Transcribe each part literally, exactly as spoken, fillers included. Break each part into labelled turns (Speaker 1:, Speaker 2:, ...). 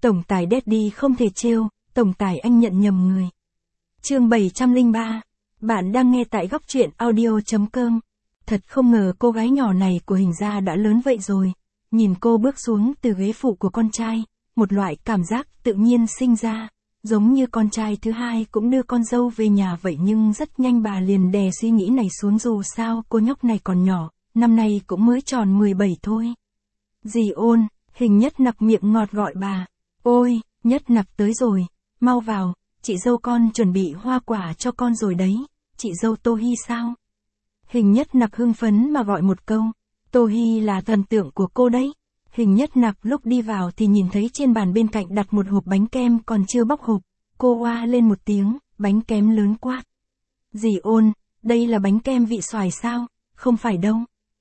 Speaker 1: Tổng tài Daddy không thể trêu, tổng tài anh nhận nhầm người. Chương bảy trăm lẻ ba. Bạn đang nghe tại góc truyện audio chấm com. Thật không ngờ cô gái nhỏ này của Hình gia đã lớn vậy rồi. Nhìn cô bước xuống từ ghế phụ của con trai, một loại cảm giác tự nhiên sinh ra. Giống như con trai thứ hai cũng đưa con dâu về nhà vậy, nhưng rất nhanh bà liền đè suy nghĩ này xuống, dù sao cô nhóc này còn nhỏ, năm nay cũng mới tròn mười bảy thôi. Dì Ôn, Hình Nhất Nặc miệng ngọt gọi bà. Ôi, Nhất Nặc tới rồi, mau vào, chị dâu con chuẩn bị hoa quả cho con rồi đấy, chị dâu Tô Hi sao? Hình Nhất Nặc hưng phấn mà gọi một câu, Tô Hi là thần tượng của cô đấy. Hình Nhất Nặc lúc đi vào thì nhìn thấy trên bàn bên cạnh đặt một hộp bánh kem còn chưa bóc hộp, cô oa lên một tiếng, bánh kem lớn quát. Dì Ôn, đây là bánh kem vị xoài sao? Không phải đâu.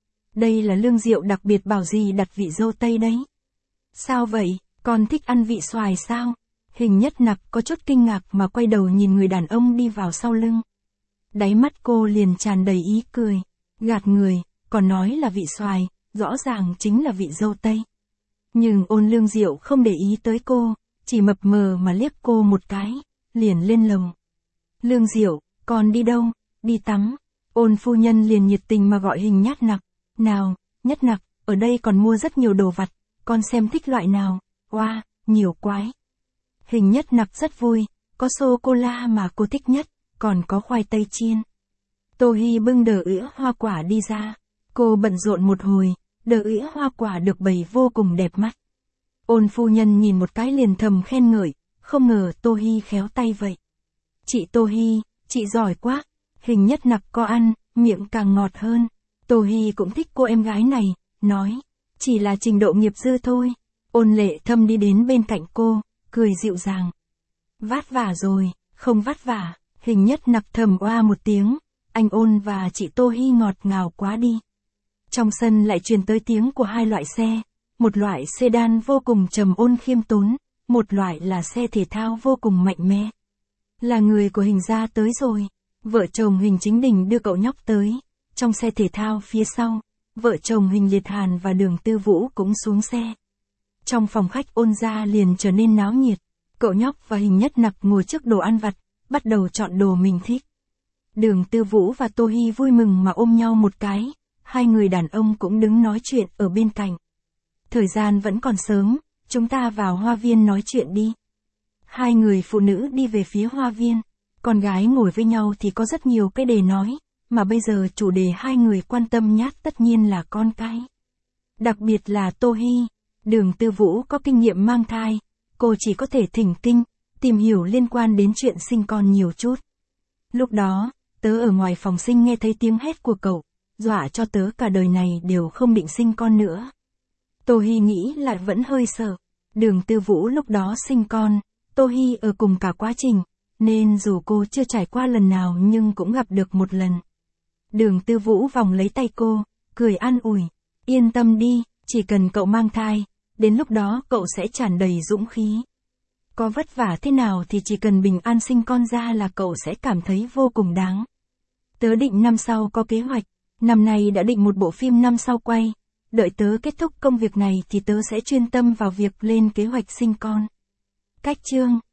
Speaker 1: Đây là lương rượu đặc biệt bảo dì đặt vị dâu Tây đấy. Sao vậy, con thích ăn vị xoài sao? Hình Nhất Nặc có chút kinh ngạc mà quay đầu nhìn người đàn ông đi vào sau lưng. Đáy mắt cô liền tràn đầy ý cười, gạt người, còn nói là vị xoài, rõ ràng chính là vị dâu Tây. Nhưng Ôn Lương Diệu không để ý tới cô, chỉ mập mờ mà liếc cô một cái, liền lên lầu. Lương Diệu, con đi đâu? Đi tắm. Ôn phu nhân liền nhiệt tình mà gọi Hình Nhất Nặc. Nào, Nhất Nặc, ở đây còn mua rất nhiều đồ vặt, con xem thích loại nào? Oa, wow, nhiều quái. Hình Nhất Nặc rất vui, có sô-cô-la mà cô thích nhất, còn có khoai tây chiên. Tô Hi bưng đờ ỉa hoa quả đi ra. Cô bận rộn một hồi, đờ ỉa hoa quả được bày vô cùng đẹp mắt. Ôn phu nhân nhìn một cái liền thầm khen ngợi, không ngờ Tô Hi khéo tay vậy. Chị Tô Hi, chị giỏi quá. Hình Nhất Nặc có ăn, miệng càng ngọt hơn. Tô Hi cũng thích cô em gái này, nói, chỉ là trình độ nghiệp dư thôi. Ôn Lệ Thâm đi đến bên cạnh cô, cười dịu dàng. Vất vả rồi, không vất vả. Hình Nhất Nặc thầm oa một tiếng, anh Ôn và chị Tô Hi ngọt ngào quá đi. Trong sân lại truyền tới tiếng của hai loại xe, một loại sedan vô cùng trầm ôn khiêm tốn, một loại là xe thể thao vô cùng mạnh mẽ. Là người của Hình gia tới rồi, vợ chồng Hình Chính Đình đưa cậu nhóc tới, trong xe thể thao phía sau, vợ chồng Hình Liệt Hàn và Đường Tư Vũ cũng xuống xe. Trong phòng khách Ôn gia liền trở nên náo nhiệt, cậu nhóc và Hình Nhất Nặc ngồi trước đồ ăn vặt, bắt đầu chọn đồ mình thích. Đường Tư Vũ và Tô Hi vui mừng mà ôm nhau một cái, hai người đàn ông cũng đứng nói chuyện ở bên cạnh. Thời gian vẫn còn sớm, chúng ta vào hoa viên nói chuyện đi. Hai người phụ nữ đi về phía hoa viên, con gái ngồi với nhau thì có rất nhiều cái để nói, mà bây giờ chủ đề hai người quan tâm nhất tất nhiên là con cái. Đặc biệt là Tô Hi, Đường Tư Vũ có kinh nghiệm mang thai, cô chỉ có thể thỉnh kinh, tìm hiểu liên quan đến chuyện sinh con nhiều chút. Lúc đó, tớ ở ngoài phòng sinh nghe thấy tiếng hét của cậu, dọa cho tớ cả đời này đều không định sinh con nữa. Tô Hi nghĩ lại vẫn hơi sợ. Đường Tư Vũ lúc đó sinh con, Tô Hi ở cùng cả quá trình, nên dù cô chưa trải qua lần nào nhưng cũng gặp được một lần. Đường Tư Vũ vòng lấy tay cô, cười an ủi, yên tâm đi, chỉ cần cậu mang thai, đến lúc đó cậu sẽ tràn đầy dũng khí. Có vất vả thế nào thì chỉ cần bình an sinh con ra là cậu sẽ cảm thấy vô cùng đáng. Tớ định năm sau có kế hoạch, năm nay đã định một bộ phim năm sau quay, đợi tớ kết thúc công việc này thì tớ sẽ chuyên tâm vào việc lên kế hoạch sinh con. Cách chương